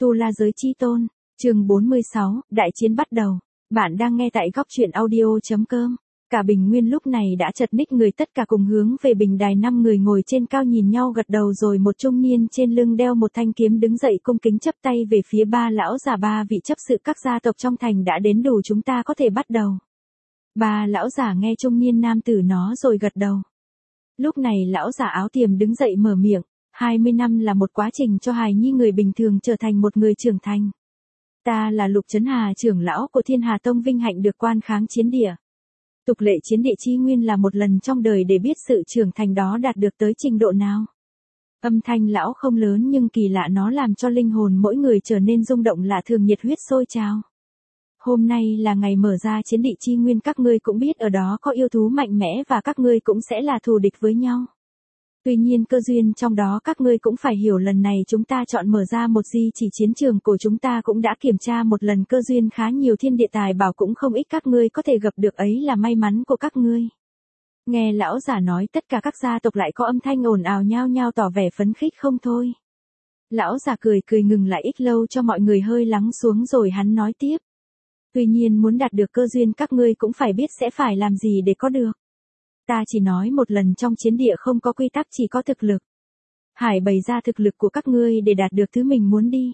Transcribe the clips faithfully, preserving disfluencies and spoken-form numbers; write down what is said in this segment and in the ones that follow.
Tu La Giới Chi Tôn, chương bốn mươi sáu, đại chiến bắt đầu. Bạn đang nghe tại góc truyện audio.com. Cả bình nguyên lúc này đã chật ních người, tất cả cùng hướng về bình đài. Năm người ngồi trên cao nhìn nhau gật đầu, rồi một trung niên trên lưng đeo một thanh kiếm đứng dậy cung kính chắp tay về phía ba lão già. Ba vị chấp sự các gia tộc trong thành đã đến đủ, chúng ta có thể bắt đầu. Ba lão già nghe trung niên nam tử nó rồi gật đầu. Lúc này lão già áo tiềm đứng dậy mở miệng. hai mươi năm là một quá trình cho hài nhi người bình thường trở thành một người trưởng thành. Ta là Lục Trấn Hà, trưởng lão của Thiên Hà Tông, vinh hạnh được quan kháng chiến địa. Tục lệ chiến địa chi nguyên là một lần trong đời để biết sự trưởng thành đó đạt được tới trình độ nào. Âm thanh lão không lớn nhưng kỳ lạ, nó làm cho linh hồn mỗi người trở nên rung động lạ thường, nhiệt huyết sôi trào. Hôm nay là ngày mở ra chiến địa chi nguyên, các ngươi cũng biết ở đó có yêu thú mạnh mẽ và các ngươi cũng sẽ là thù địch với nhau. Tuy nhiên cơ duyên trong đó các ngươi cũng phải hiểu, lần này chúng ta chọn mở ra một di chỉ chiến trường của chúng ta cũng đã kiểm tra một lần, cơ duyên khá nhiều, thiên địa tài bảo cũng không ít, các ngươi có thể gặp được ấy là may mắn của các ngươi. Nghe lão giả nói, tất cả các gia tộc lại có âm thanh ồn ào nhao nhao tỏ vẻ phấn khích không thôi. Lão giả cười cười ngừng lại ít lâu cho mọi người hơi lắng xuống rồi hắn nói tiếp. Tuy nhiên muốn đạt được cơ duyên các ngươi cũng phải biết sẽ phải làm gì để có được. Ta chỉ nói một lần, trong chiến địa không có quy tắc, chỉ có thực lực. Hải bày ra thực lực của các ngươi để đạt được thứ mình muốn đi.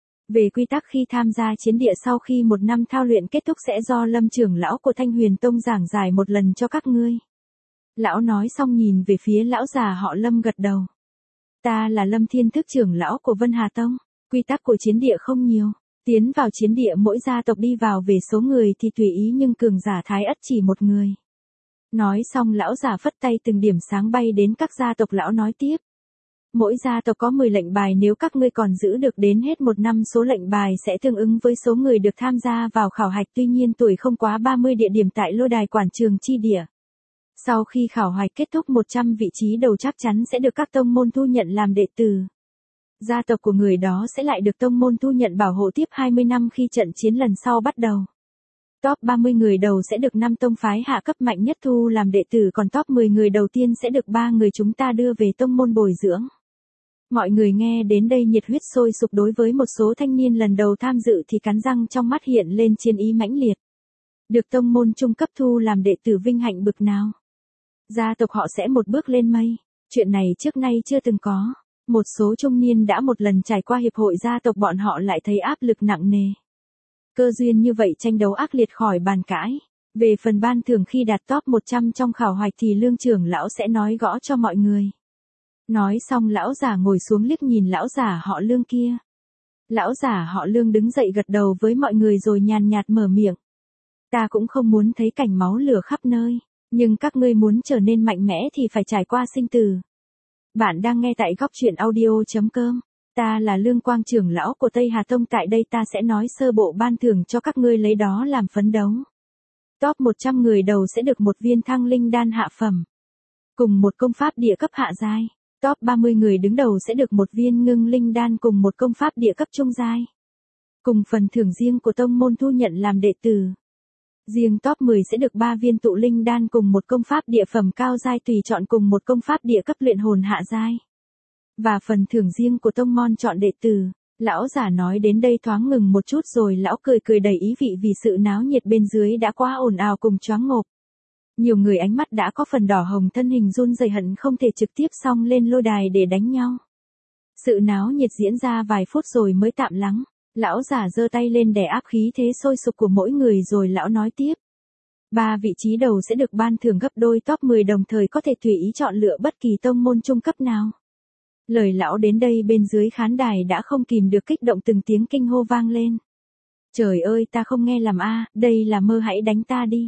Về quy tắc, khi tham gia chiến địa sau khi một năm thao luyện kết thúc sẽ do Lâm trưởng lão của Thanh Huyền Tông giảng giải một lần cho các ngươi. Lão nói xong nhìn về phía lão già họ Lâm gật đầu. Ta là Lâm Thiên Thức, trưởng lão của Vân Hà Tông. Quy tắc của chiến địa không nhiều. Tiến vào chiến địa mỗi gia tộc đi vào về số người thì tùy ý, nhưng cường giả thái ất chỉ một người. Nói xong lão giả phất tay, từng điểm sáng bay đến các gia tộc. Lão nói tiếp. Mỗi gia tộc có mười lệnh bài, nếu các ngươi còn giữ được đến hết một năm, số lệnh bài sẽ tương ứng với số người được tham gia vào khảo hạch, tuy nhiên tuổi không quá ba mươi, địa điểm tại lôi đài quảng trường chi địa. Sau khi khảo hạch kết thúc, một trăm vị trí đầu chắc chắn sẽ được các tông môn thu nhận làm đệ tử. Gia tộc của người đó sẽ lại được tông môn thu nhận bảo hộ tiếp hai mươi năm khi trận chiến lần sau bắt đầu. Top ba mươi người đầu sẽ được năm tông phái hạ cấp mạnh nhất thu làm đệ tử, còn top mười người đầu tiên sẽ được ba người chúng ta đưa về tông môn bồi dưỡng. Mọi người nghe đến đây nhiệt huyết sôi sục, đối với một số thanh niên lần đầu tham dự thì cắn răng trong mắt hiện lên chiến ý mãnh liệt. Được tông môn trung cấp thu làm đệ tử vinh hạnh bực nào. Gia tộc họ sẽ một bước lên mây, chuyện này trước nay chưa từng có. Một số trung niên đã một lần trải qua hiệp hội gia tộc, bọn họ lại thấy áp lực nặng nề. Cơ duyên như vậy tranh đấu ác liệt khỏi bàn cãi. Về phần ban thưởng khi đạt top một trăm trong khảo hạch thì Lương trưởng lão sẽ nói gõ cho mọi người. Nói xong lão giả ngồi xuống liếc nhìn lão giả họ Lương kia. Lão giả họ Lương đứng dậy gật đầu với mọi người rồi nhàn nhạt mở miệng. Ta cũng không muốn thấy cảnh máu lửa khắp nơi, nhưng các ngươi muốn trở nên mạnh mẽ thì phải trải qua sinh tử. Bạn đang nghe tại góc truyện audio.com. Ta là Lương Quang, trưởng lão của Tây Hà Tông, tại đây ta sẽ nói sơ bộ ban thưởng cho các ngươi, lấy đó làm phấn đấu. Top một trăm người đầu sẽ được một viên thăng linh đan hạ phẩm, cùng một công pháp địa cấp hạ giai. Top ba mươi người đứng đầu sẽ được một viên ngưng linh đan cùng một công pháp địa cấp trung giai. Cùng phần thưởng riêng của tông môn thu nhận làm đệ tử. Riêng top mười sẽ được ba viên tụ linh đan cùng một công pháp địa phẩm cao giai tùy chọn cùng một công pháp địa cấp luyện hồn hạ giai. Và phần thưởng riêng của tông môn chọn đệ tử. Lão giả nói đến đây thoáng ngừng một chút rồi lão cười cười đầy ý vị, vì sự náo nhiệt bên dưới đã quá ồn ào cùng choáng ngộp. Nhiều người ánh mắt đã có phần đỏ hồng, thân hình run rẩy hận không thể trực tiếp xông lên lôi đài để đánh nhau. Sự náo nhiệt diễn ra vài phút rồi mới tạm lắng. Lão giả giơ tay lên đè áp khí thế sôi sục của mỗi người rồi lão nói tiếp. Ba vị trí đầu sẽ được ban thưởng gấp đôi, top mười đồng thời có thể tùy ý chọn lựa bất kỳ tông môn trung cấp nào. Lời lão đến đây bên dưới khán đài đã không kìm được kích động, từng tiếng kinh hô vang lên. Trời ơi, ta không nghe lầm a, đây là mơ, hãy đánh ta đi.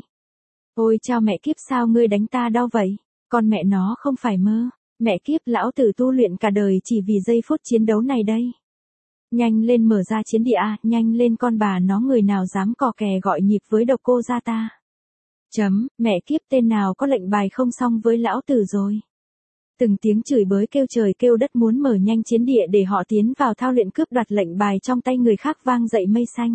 Ôi chao mẹ kiếp, sao ngươi đánh ta đau vậy? Con mẹ nó không phải mơ. Mẹ kiếp, lão tử tu luyện cả đời chỉ vì giây phút chiến đấu này đây. Nhanh lên mở ra chiến địa a, nhanh lên con bà nó, người nào dám cò kè gọi nhịp với độc cô gia ta. Chấm, mẹ kiếp, tên nào có lệnh bài không xong với lão tử rồi. Từng tiếng chửi bới kêu trời kêu đất muốn mở nhanh chiến địa để họ tiến vào thao luyện, cướp đoạt lệnh bài trong tay người khác vang dậy mây xanh.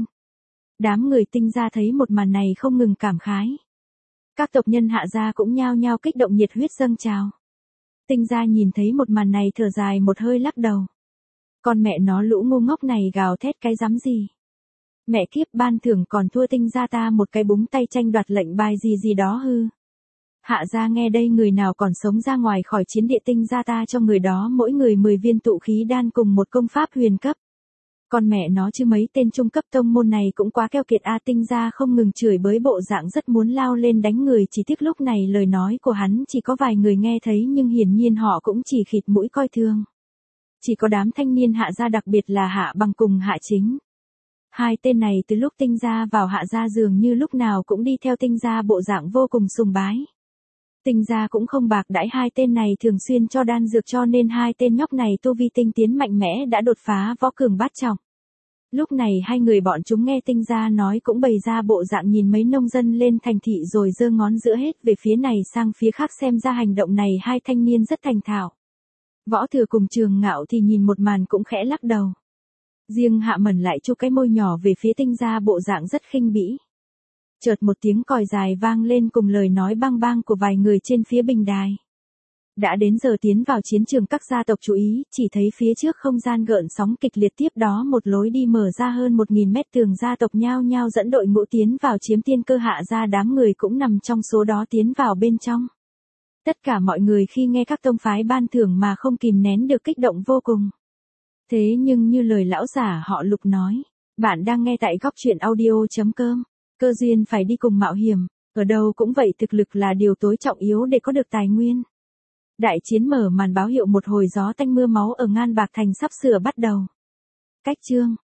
Đám người Tinh gia thấy một màn này không ngừng cảm khái. Các tộc nhân Hạ gia cũng nhao nhao kích động, nhiệt huyết dâng trào. Tinh gia nhìn thấy một màn này thở dài một hơi lắc đầu. Con mẹ nó lũ ngu ngốc này gào thét cái rắm gì. Mẹ kiếp ban thưởng còn thua Tinh gia ta một cái búng tay tranh đoạt lệnh bài gì gì đó hư. Hạ gia nghe đây người nào còn sống ra ngoài khỏi chiến địa Tinh gia ta cho người đó mỗi người mười viên tụ khí đan cùng một công pháp huyền cấp. Con mẹ nó chứ mấy tên trung cấp tông môn này cũng quá keo kiệt a. Tinh gia không ngừng chửi bới bộ dạng rất muốn lao lên đánh người, chỉ tiếc lúc này lời nói của hắn chỉ có vài người nghe thấy nhưng hiển nhiên họ cũng chỉ khịt mũi coi thường. Chỉ có đám thanh niên Hạ gia đặc biệt là Hạ Bằng cùng Hạ Chính. Hai tên này từ lúc Tinh gia vào Hạ gia dường như lúc nào cũng đi theo Tinh gia bộ dạng vô cùng sùng bái. Tinh gia cũng không bạc đãi hai tên này thường xuyên cho đan dược cho nên hai tên nhóc này tu vi tinh tiến mạnh mẽ đã đột phá võ cường bát trọng. Lúc này hai người bọn chúng nghe Tinh gia nói cũng bày ra bộ dạng nhìn mấy nông dân lên thành thị rồi giơ ngón giữa hết về phía này sang phía khác xem ra hành động này hai thanh niên rất thành thạo. Võ Thừa cùng Trường Ngạo thì nhìn một màn cũng khẽ lắc đầu. Riêng Hạ Mẩn lại chu cái môi nhỏ về phía Tinh gia bộ dạng rất khinh bỉ. Chợt một tiếng còi dài vang lên cùng lời nói bang bang của vài người trên phía bình đài. Đã đến giờ tiến vào chiến trường, các gia tộc chú ý, chỉ thấy phía trước không gian gợn sóng kịch liệt, tiếp đó một lối đi mở ra hơn một nghìn mét, tường gia tộc nhao nhao dẫn đội ngũ tiến vào chiếm tiên cơ. Hạ gia đám người cũng nằm trong số đó tiến vào bên trong. Tất cả mọi người khi nghe các tông phái ban thưởng mà không kìm nén được kích động vô cùng. Thế nhưng như lời lão giả họ Lục nói, bạn đang nghe tại góc truyện audio chấm com. Cơ duyên phải đi cùng mạo hiểm, ở đâu cũng vậy, thực lực là điều tối trọng yếu để có được tài nguyên. Đại chiến mở màn báo hiệu một hồi gió tanh mưa máu ở Ngan Bạc Thành sắp sửa bắt đầu. Cách chương